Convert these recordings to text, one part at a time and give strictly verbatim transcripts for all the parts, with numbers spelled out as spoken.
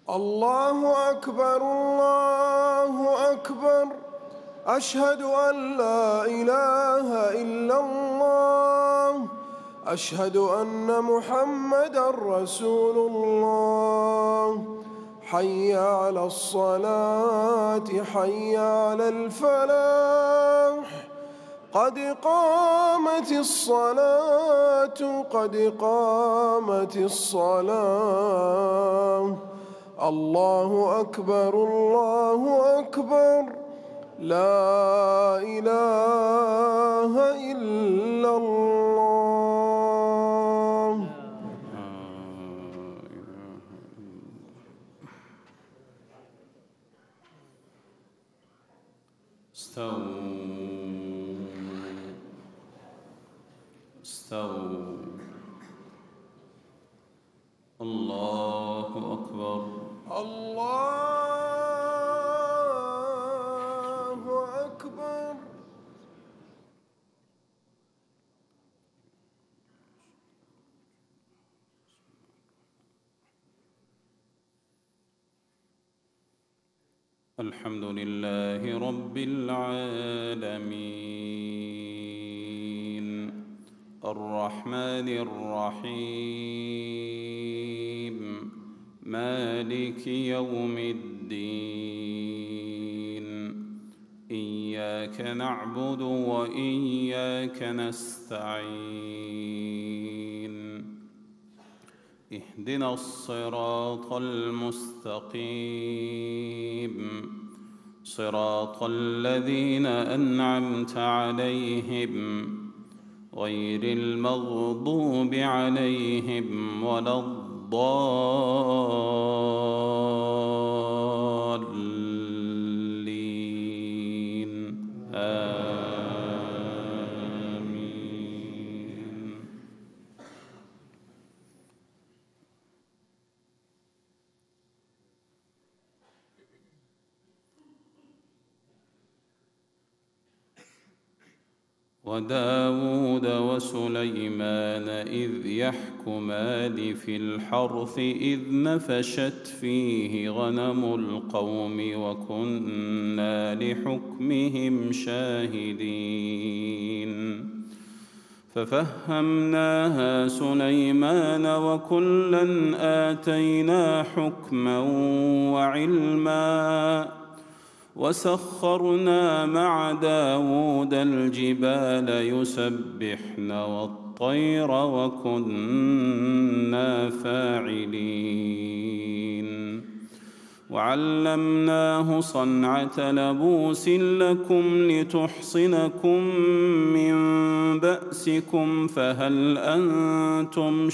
الله أكبر الله أكبر أشهد أن لا إله إلا الله أشهد أن محمدًا رسول الله حي على الصلاة حي على الفلاح قد قامت الصلاة قد قامت الصلاة الله أكبر الله أكبر لا إله إلا الله. استووا استووا الله أكبر الله أكبر. الحمد لله رب العالمين الرحمن الرحيم مالك يوم الدين إياك نعبد وإياك نستعين اهدنا الصراط المستقيم صراط الذين أنعمت عليهم غير المغضوب عليهم ولا الضالين آمين. وداود وسليمان إذ يحكمان في الحرث إذ نفشت فيه غنم القوم وكنا لحكمهم شاهدين ففهمناها سليمان وكلا آتينا حكما وعلما وسخرنا مع داود الجبال يسبحن والطير وكنا فاعلين وعلمناه صنعة لبوس لكم لتحصنكم من بأسكم فهل أنتم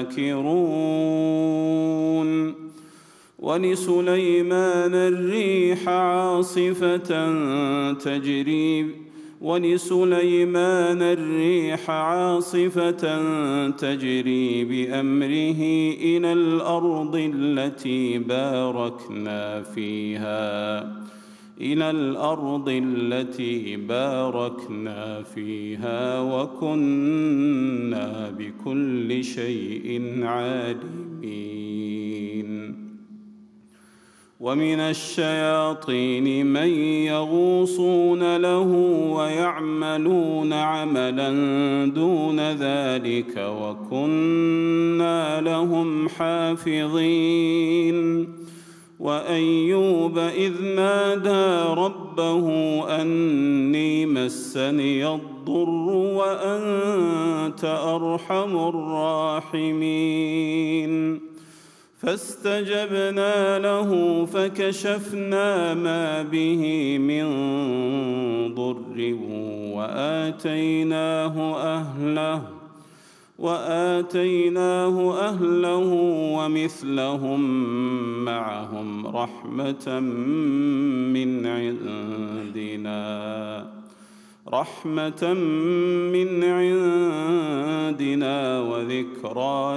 شاكرون ولسليمان الريح عاصفة تجري ولسليمان الريح عاصفة تجري بأمره إلى الأرض التي باركنا فيها إلى الأرض التي باركنا فيها وكنا بكل شيء عالمين ومن الشياطين من يغوصون له ويعملون عملا دون ذلك وكنا لهم حافظين وأيوب إذ نادى ربه أني مسني الضر وأنت أرحم الراحمين فاستجبنا له فكشفنا ما به من ضر وآتيناه أهله وآتيناه أهله ومثلهم معهم رحمة من عندنا رحمة من عندنا وذكرى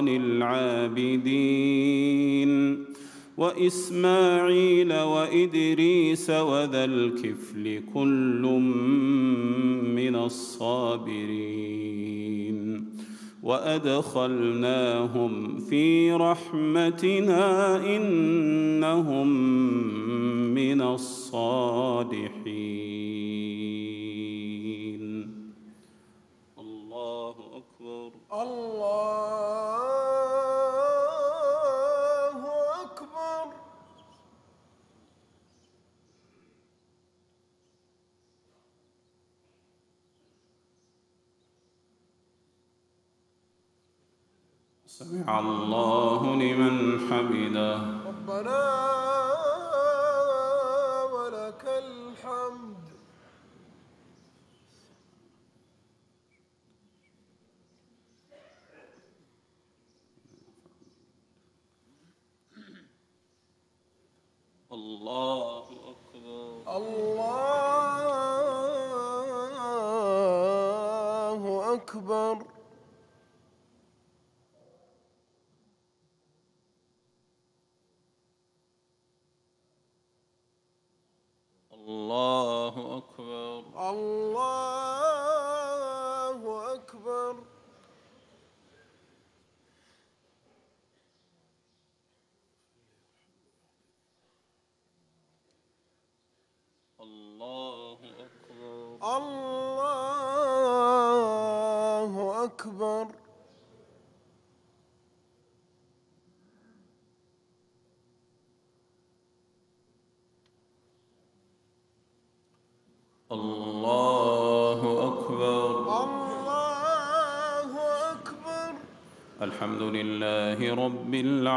للعابدين وإسماعيل وإدريس وذا الكفل كل من الصابرين وأدخلناهم في رحمتنا إنهم من الصالحين. الله أكبر. الله أكبر. سمع الله لمن حمده. ربنا ولك الحمد. الله أكبر. الله أكبر. الله أكبر. الله أكبر. الله أكبر. الله أكبر. الله أكبر. الله أكبر. الحمد لله رب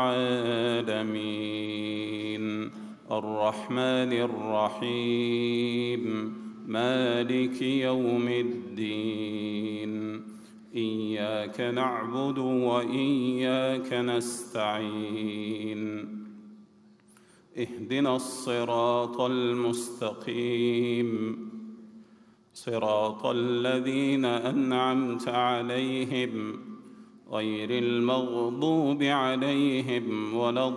العالمين الرحمن الرحيم مالك يوم الدين إياك نعبد وإياك نستعين اهدنا الصراط المستقيم صراط الذين أنعمت عليهم غير المغضوب عليهم ولا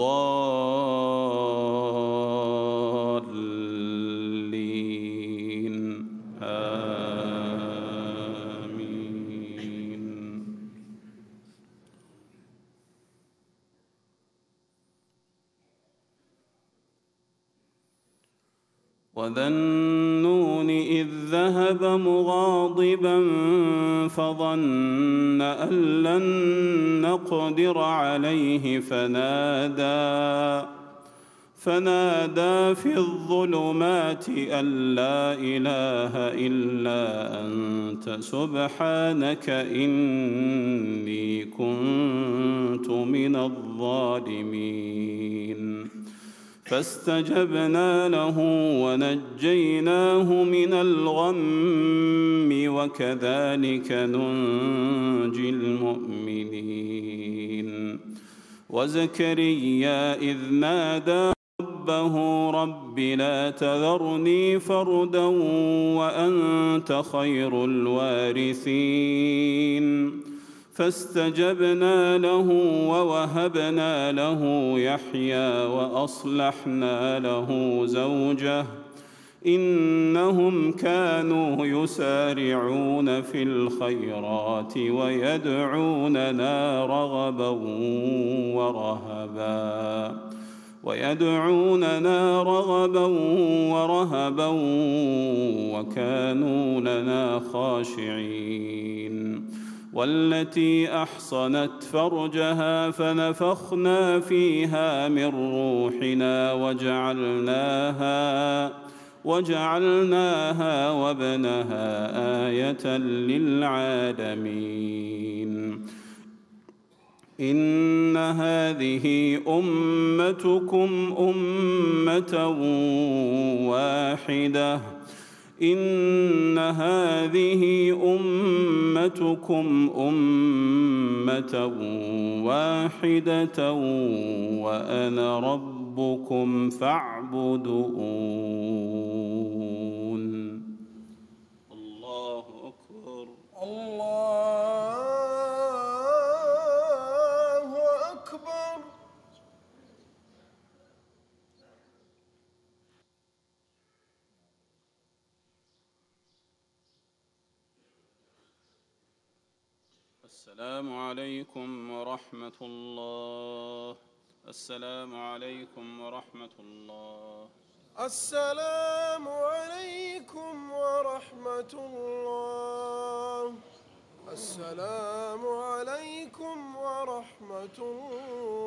الضالين آمين. وذا النون إذ ذهب مغاضبا فظن أن لن نقدر عليه فنادى فنادى في الظلمات أن لا إله إلا أنت سبحانك إني كنت من الظالمين. فاستجبنا له ونجيناه من الغم وكذلك ننجي المؤمنين. وزكريا إذ نادى ربه رب لا تذرني فردا وأنت خير الوارثين. فاستجبنا له ووهبنا له يحيى وأصلحنا له زوجه إنهم كانوا يسارعون في الخيرات ويدعوننا رغبا ورهبا ويدعوننا رغبا ورهبا وكانوا لنا خاشعين. والتي أحصنت فرجها فنفخنا فيها من روحنا وجعلناها وجعلناها وابنها آية للعالمين. إن هذه أمتكم أمة واحدة إن هذه أمتكم أمة واحدة وأنا ربكم فاعبدون. الله أكبر. الله أكبر. السلام عليكم ورحمة الله. السلام عليكم ورحمة الله. السلام عليكم ورحمة الله. السلام عليكم ورحمة الله.